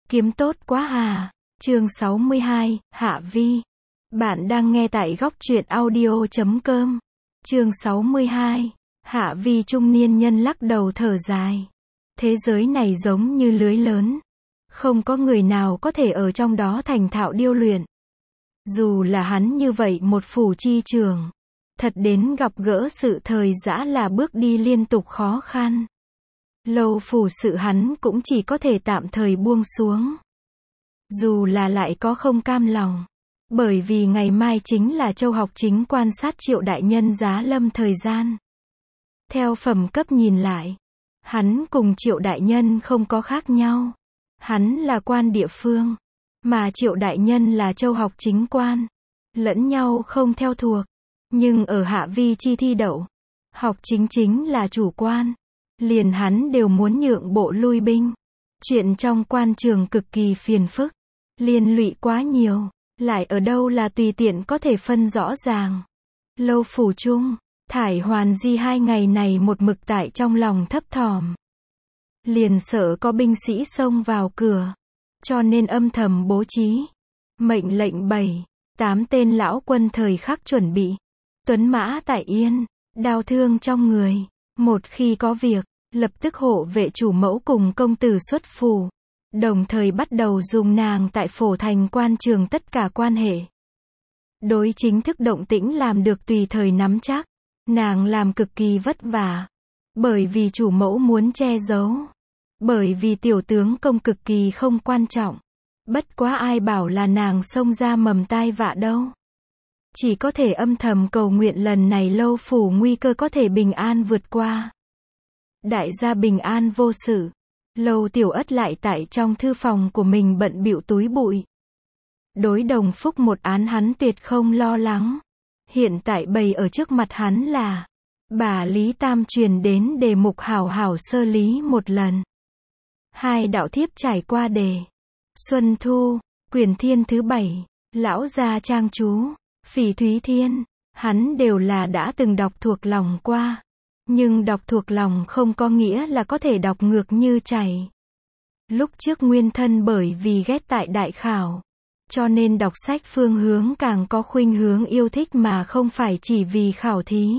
Kiếm tốt quá à. Chương 62, Hạ Vi. Bạn đang nghe tại góc truyện audio.com. Chương 62, Hạ Vi. Trung niên nhân lắc đầu thở dài. Thế giới này giống như lưới lớn. Không có người nào có thể ở trong đó thành thạo điêu luyện. Dù là hắn như vậy một phủ chi trường. Thật đến gặp gỡ sự thời dã là bước đi liên tục khó khăn. Lâu phủ sự hắn cũng chỉ có thể tạm thời buông xuống. Dù là lại có không cam lòng. Bởi vì ngày mai chính là châu học chính quan sát Triệu đại nhân giá lâm thời gian. Theo phẩm cấp nhìn lại, hắn cùng Triệu đại nhân không có khác nhau. Hắn là quan địa phương, mà Triệu đại nhân là châu học chính quan. Lẫn nhau không theo thuộc. Nhưng ở Hạ Vi chi thi đậu, học chính là chủ quan. Liền hắn đều muốn nhượng bộ lui binh. Chuyện trong quan trường cực kỳ phiền phức. Liên lụy quá nhiều. Lại ở đâu là tùy tiện có thể phân rõ ràng. Lâu phủ chung, Thải Hoàn Di 2 ngày này một mực tại trong lòng thấp thỏm. Liền sợ có binh sĩ xông vào cửa. Cho nên âm thầm bố trí. Mệnh lệnh 7-8 tên lão quân thời khắc chuẩn bị. Tuấn mã tại yên, đao thương trong người. Một khi có việc, lập tức hộ vệ chủ mẫu cùng công tử xuất phủ. Đồng thời bắt đầu dùng nàng tại phổ thành quan trường tất cả quan hệ. Đối chính thức động tĩnh làm được tùy thời nắm chắc. Nàng làm cực kỳ vất vả. Bởi vì chủ mẫu muốn che giấu. Bởi vì tiểu tướng công cực kỳ không quan trọng. Bất quá ai bảo là nàng xông ra mầm tai vạ đâu. Chỉ có thể âm thầm cầu nguyện lần này lâu phủ nguy cơ có thể bình an vượt qua. Đại gia bình an vô sự. Lâu Tiểu Ất lại tại trong thư phòng của mình bận bịu túi bụi. Đối Đồng Phúc một án hắn tuyệt không lo lắng. Hiện tại bày ở trước mặt hắn là bà Lý Tam truyền đến đề mục hảo hảo sơ lý một lần. 2 đạo thiếp trải qua đề Xuân Thu, Quyền Thiên thứ 7, Lão Gia Trang Chú, Phỉ Thúy Thiên, hắn đều là đã từng đọc thuộc lòng qua. Nhưng đọc thuộc lòng không có nghĩa là có thể đọc ngược như chảy. Lúc trước Nguyên Thân bởi vì ghét tại đại khảo, cho nên đọc sách phương hướng càng có khuynh hướng yêu thích mà không phải chỉ vì khảo thí.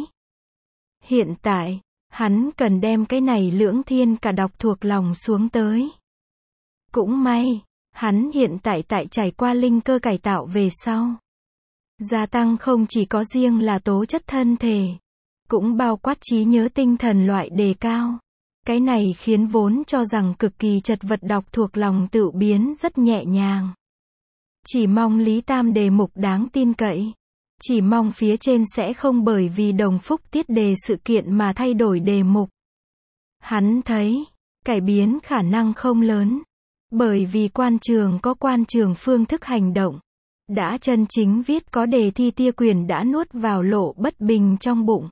Hiện tại, hắn cần đem cái này lưỡng thiên cả đọc thuộc lòng xuống tới. Cũng may, hắn hiện tại trải qua linh cơ cải tạo về sau. Gia tăng không chỉ có riêng là tố chất thân thể, cũng bao quát trí nhớ tinh thần loại đề cao. Cái này khiến vốn cho rằng cực kỳ chật vật đọc thuộc lòng tự biến rất nhẹ nhàng. Chỉ mong Lý Tam đề mục đáng tin cậy. Chỉ mong phía trên sẽ không bởi vì Đồng Phúc tiết đề sự kiện mà thay đổi đề mục. Hắn thấy, cải biến khả năng không lớn. Bởi vì quan trường có quan trường phương thức hành động. Đã chân chính viết có đề thi tia quyền đã nuốt vào lộ bất bình trong bụng.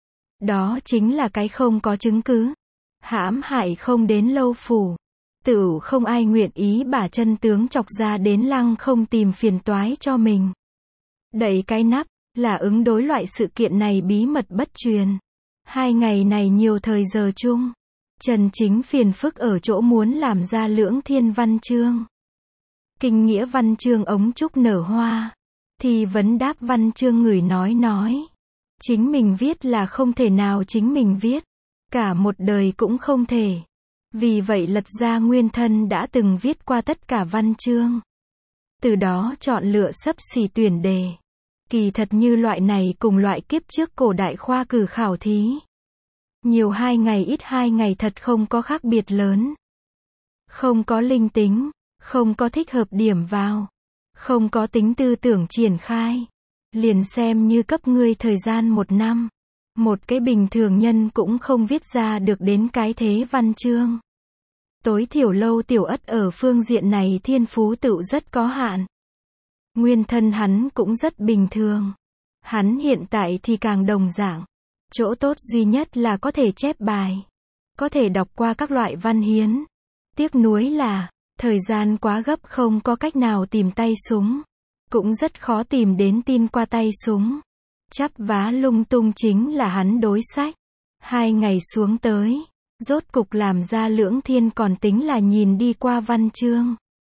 Đó chính là cái không có chứng cứ. Hãm hại không đến lâu phủ. Tự không ai nguyện ý bả chân tướng chọc ra đến lăng không tìm phiền toái cho mình. Đậy cái nắp, là ứng đối loại sự kiện này bí mật bất truyền. 2 ngày này nhiều thời giờ chung. Trần chính phiền phức ở chỗ muốn làm ra lưỡng thiên văn chương. Kinh nghĩa văn chương ống trúc nở hoa. Thì vấn đáp văn chương người nói. Chính mình viết là không thể nào chính mình viết. Cả một đời cũng không thể. Vì vậy lật ra Nguyên Thân đã từng viết qua tất cả văn chương. Từ đó chọn lựa xấp xỉ tuyển đề. Kỳ thật như loại này cùng loại kiếp trước cổ đại khoa cử khảo thí. Nhiều 2 ngày ít 2 ngày thật không có khác biệt lớn. Không có linh tính, không có thích hợp điểm vào. Không có tính tư tưởng triển khai. Liền xem như cấp ngươi thời gian 1 năm. Một cái bình thường nhân cũng không viết ra được đến cái thế văn chương. Tối thiểu Lâu Tiểu Ất ở phương diện này thiên phú tự rất có hạn. Nguyên thân hắn cũng rất bình thường. Hắn hiện tại thì càng đồng dạng. Chỗ tốt duy nhất là có thể chép bài. Có thể đọc qua các loại văn hiến. Tiếc nuối là, thời gian quá gấp không có cách nào tìm tay súng. Cũng rất khó tìm đến tin qua tay súng. Chắp vá lung tung chính là hắn đối sách. 2 ngày xuống tới, rốt cục làm ra lưỡng thiên còn tính là nhìn đi qua văn chương.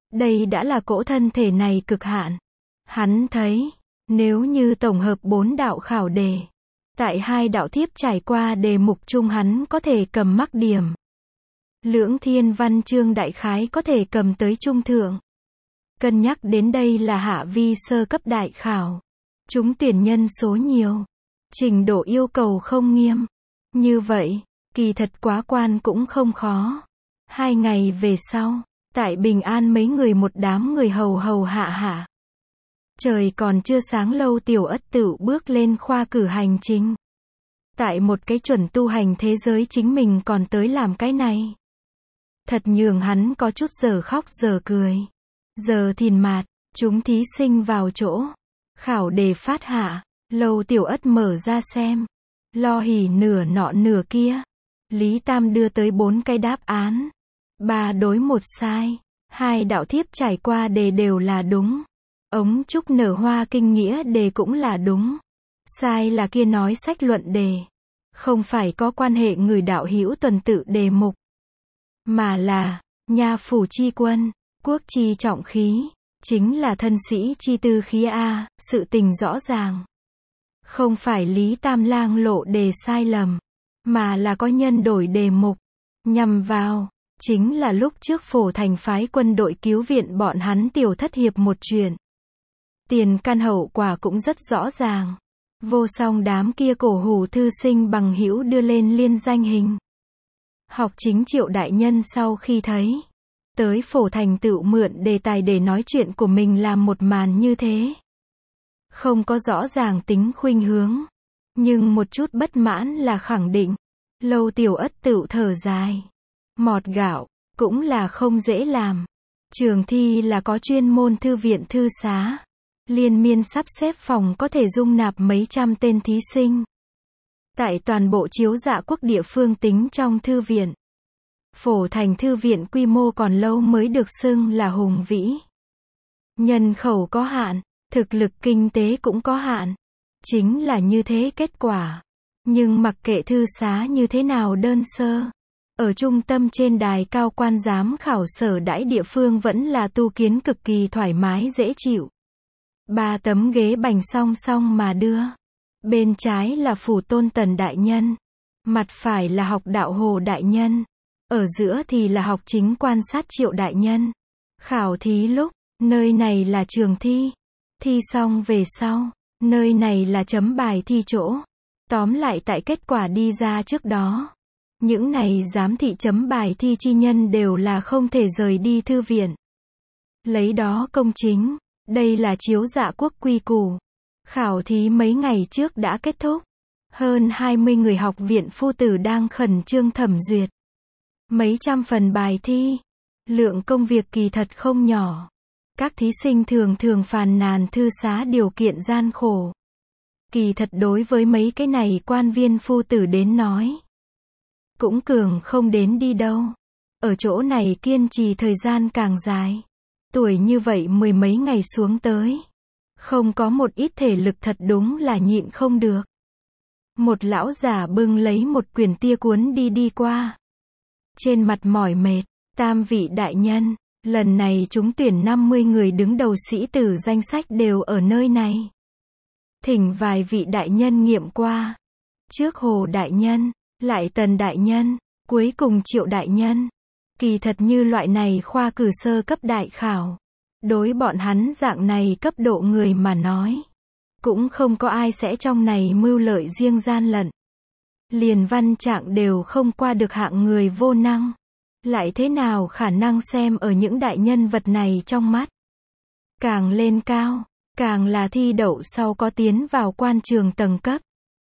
Đây đã là cỗ thân thể này cực hạn. Hắn thấy, nếu như tổng hợp 4 đạo khảo đề, tại 2 đạo thiếp trải qua đề mục chung hắn có thể cầm mắc điểm. Lưỡng thiên văn chương đại khái có thể cầm tới trung thượng. Cân nhắc đến đây là hạ vi sơ cấp đại khảo. Chúng tuyển nhân số nhiều. Trình độ yêu cầu không nghiêm. Như vậy, kỳ thật quá quan cũng không khó. 2 ngày về sau, tại Bình An mấy người một đám người hầu hầu hạ hạ. Trời còn chưa sáng lâu Tiểu Ất Tửu bước lên khoa cử hành chính. Tại một cái chuẩn tu hành thế giới chính mình còn tới làm cái này. Thật nhường hắn có chút giờ khóc giờ cười. Giờ thìn mạt, chúng thí sinh vào chỗ. Khảo đề phát hạ, lâu Tiểu Ất mở ra xem. Lo hỉ nửa nọ nửa kia. Lý Tam đưa tới 4 cái đáp án. 3 đối 1 sai. 2 đạo thiếp trải qua đề đều là đúng. Ống trúc nở hoa kinh nghĩa đề cũng là đúng. Sai là kia nói sách luận đề. Không phải có quan hệ người đạo hữu tuần tự đề mục. Mà là, nha phủ chi quân, quốc chi trọng khí. Chính là thân sĩ chi tư khí A, sự tình rõ ràng. Không phải Lý Tam Lang lộ đề sai lầm. Mà là có nhân đổi đề mục. Nhằm vào, chính là lúc trước Phổ Thành phái quân đội cứu viện bọn hắn Tiểu Thất hiệp một chuyện. Tiền căn hậu quả cũng rất rõ ràng. Vô song đám kia cổ hủ thư sinh bằng hữu đưa lên liên danh hình. Học chính Triệu đại nhân sau khi thấy. Tới Phổ Thành tự mượn đề tài để nói chuyện của mình làm một màn như thế. Không có rõ ràng tính khuynh hướng. Nhưng một chút bất mãn là khẳng định. Lâu Tiểu Ất Tửu thở dài. Mọt gạo, cũng là không dễ làm. Trường thi là có chuyên môn thư viện thư xá. Liên miên sắp xếp phòng có thể dung nạp mấy trăm tên thí sinh. Tại toàn bộ chiếu dạ quốc địa phương tính trong thư viện. Phổ Thành thư viện quy mô còn lâu mới được xưng là hùng vĩ. Nhân khẩu có hạn, thực lực kinh tế cũng có hạn. Chính là như thế kết quả. Nhưng mặc kệ thư xá như thế nào đơn sơ. Ở trung tâm trên đài cao quan giám khảo sở đãi địa phương vẫn là tu kiến cực kỳ thoải mái dễ chịu. 3 tấm ghế bành song song mà đưa. Bên trái là phủ tôn Tần đại nhân. Mặt phải là học đạo Hồ đại nhân. Ở giữa thì là học chính quan sát Triệu đại nhân. Khảo thí lúc, nơi này là trường thi. Thi xong về sau, nơi này là chấm bài thi chỗ. Tóm lại tại kết quả đi ra trước đó. Những này giám thị chấm bài thi chi nhân đều là không thể rời đi thư viện. Lấy đó công chính. Đây là chiếu dạ quốc quy củ. Khảo thí mấy ngày trước đã kết thúc. Hơn 20 người học viện phu tử đang khẩn trương thẩm duyệt. Mấy trăm phần bài thi. Lượng công việc kỳ thật không nhỏ. Các thí sinh thường thường phàn nàn thư xá điều kiện gian khổ. Kỳ thật đối với mấy cái này quan viên phu tử đến nói. Cũng cường không đến đi đâu. Ở chỗ này kiên trì thời gian càng dài. Tuổi như vậy 10 mấy ngày xuống tới. Không có một ít thể lực thật đúng là nhịn không được. Một lão giả bưng lấy một quyển tia cuốn đi qua. Trên mặt mỏi mệt, Tam vị đại nhân, lần này chúng tuyển 50 người đứng đầu sĩ tử danh sách đều ở nơi này. Thỉnh vài vị đại nhân nghiệm qua. Trước Hồ đại nhân, lại Tần đại nhân, cuối cùng Triệu đại nhân. Kỳ thật như loại này khoa cử sơ cấp đại khảo. Đối bọn hắn dạng này cấp độ người mà nói. Cũng không có ai sẽ trong này mưu lợi riêng gian lận. Liền văn trạng đều không qua được hạng người vô năng. Lại thế nào khả năng xem ở những đại nhân vật này trong mắt. Càng lên cao, càng là thi đậu sau có tiến vào quan trường tầng cấp.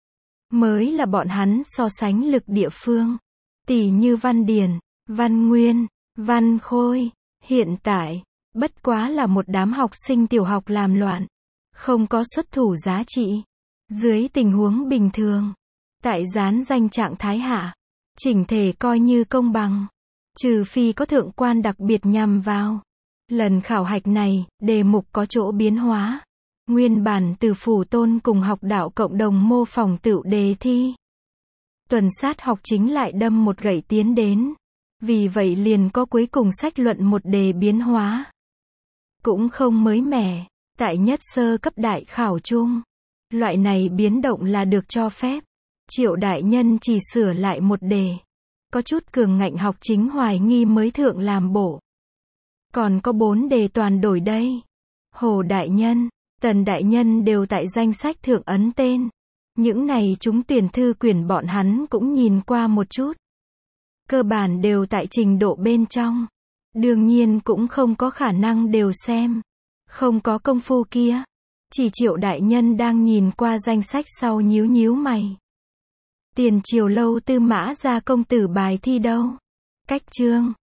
Mới là bọn hắn so sánh lực địa phương. Tỷ như Văn Điền, Văn Nguyên, Văn Khôi, hiện tại, bất quá là một đám học sinh tiểu học làm loạn. Không có xuất thủ giá trị. Dưới tình huống bình thường. Tại dán danh trạng thái hạ. Chỉnh thể coi như công bằng. Trừ phi có thượng quan đặc biệt nhằm vào. Lần khảo hạch này, đề mục có chỗ biến hóa. Nguyên bản từ phủ tôn cùng học đạo cộng đồng mô phỏng tựu đề thi. Tuần sát học chính lại đâm một gậy tiến đến. Vì vậy liền có cuối cùng sách luận một đề biến hóa. cũng không mới mẻ. Tại nhất sơ cấp đại khảo chung, loại này biến động là được cho phép. Triệu đại nhân chỉ sửa lại một đề. Có chút cường ngạnh học chính hoài nghi mới thượng làm bổ. Còn có 4 đề toàn đổi đây. Hồ đại nhân, Tần đại nhân đều tại danh sách thượng ấn tên. Những này chúng tuyển thư quyển bọn hắn cũng nhìn qua một chút. Cơ bản đều tại trình độ bên trong. Đương nhiên cũng không có khả năng đều xem. Không có công phu kia. Chỉ Triệu đại nhân đang nhìn qua danh sách sau nhíu nhíu mày. Tiền Triều lâu Tư Mã gia công tử bài thi đâu? Cách chương